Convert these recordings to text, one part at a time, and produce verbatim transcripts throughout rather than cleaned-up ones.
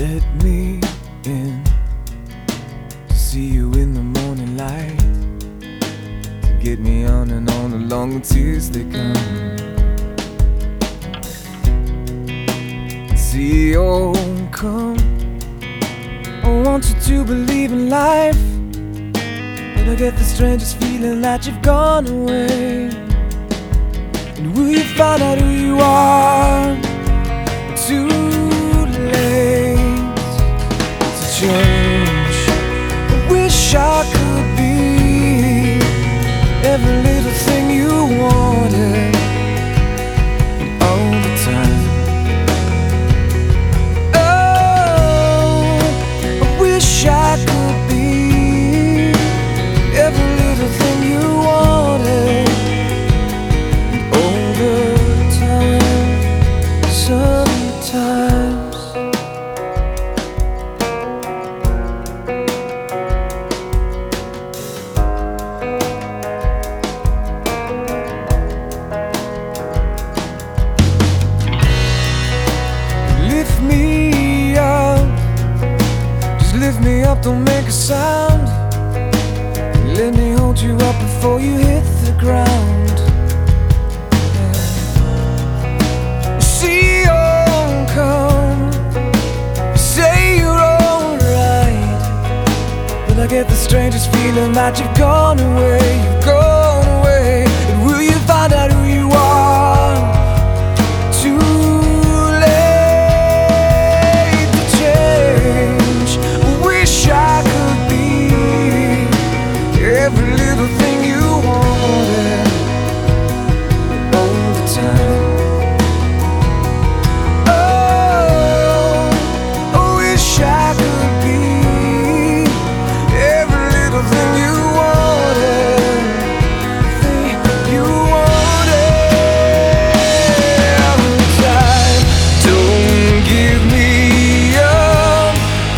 Let me in to see you in the morning light, to get me on and on along the tears they come. See, oh, come, I want you to believe in life, but I get the strangest feeling that you've gone away. And will you find out who you are? Too late to change. I wish I could be every little thing you wanted all the time. Oh, I wish I could be every little thing you wanted all the time. Sometimes lift me up, just lift me up, don't make a sound. Let me hold you up before you hit the ground. Yeah. See, oh, come, say you're alright, but I get the strangest feeling that you've gone away, you've gone away. And will you find out who you are? Too late to change. I wish I could be every little thing you wanted all the time. Oh, I wish I could be every little thing you wanted, thing you wanted all the time. Don't give me up,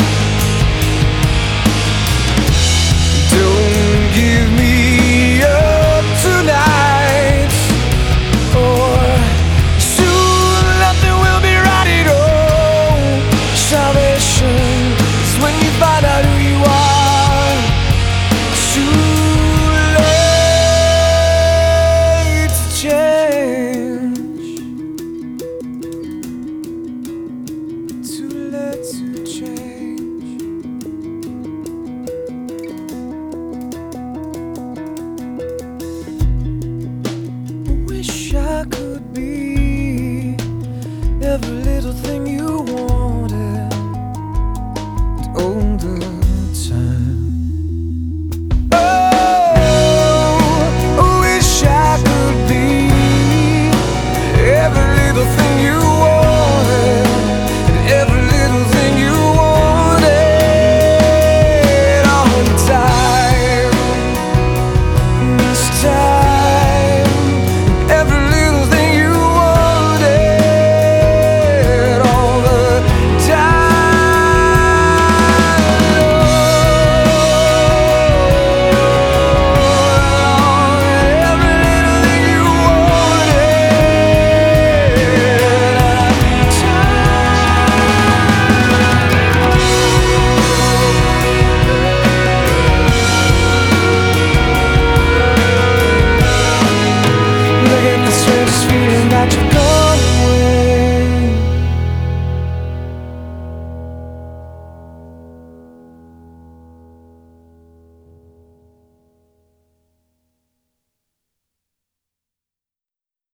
don't give me up tonight, or soon nothing will be right at all. Salvation is when you find out who you are. Too late to change, too late to change. I wish I could be every little thing you want.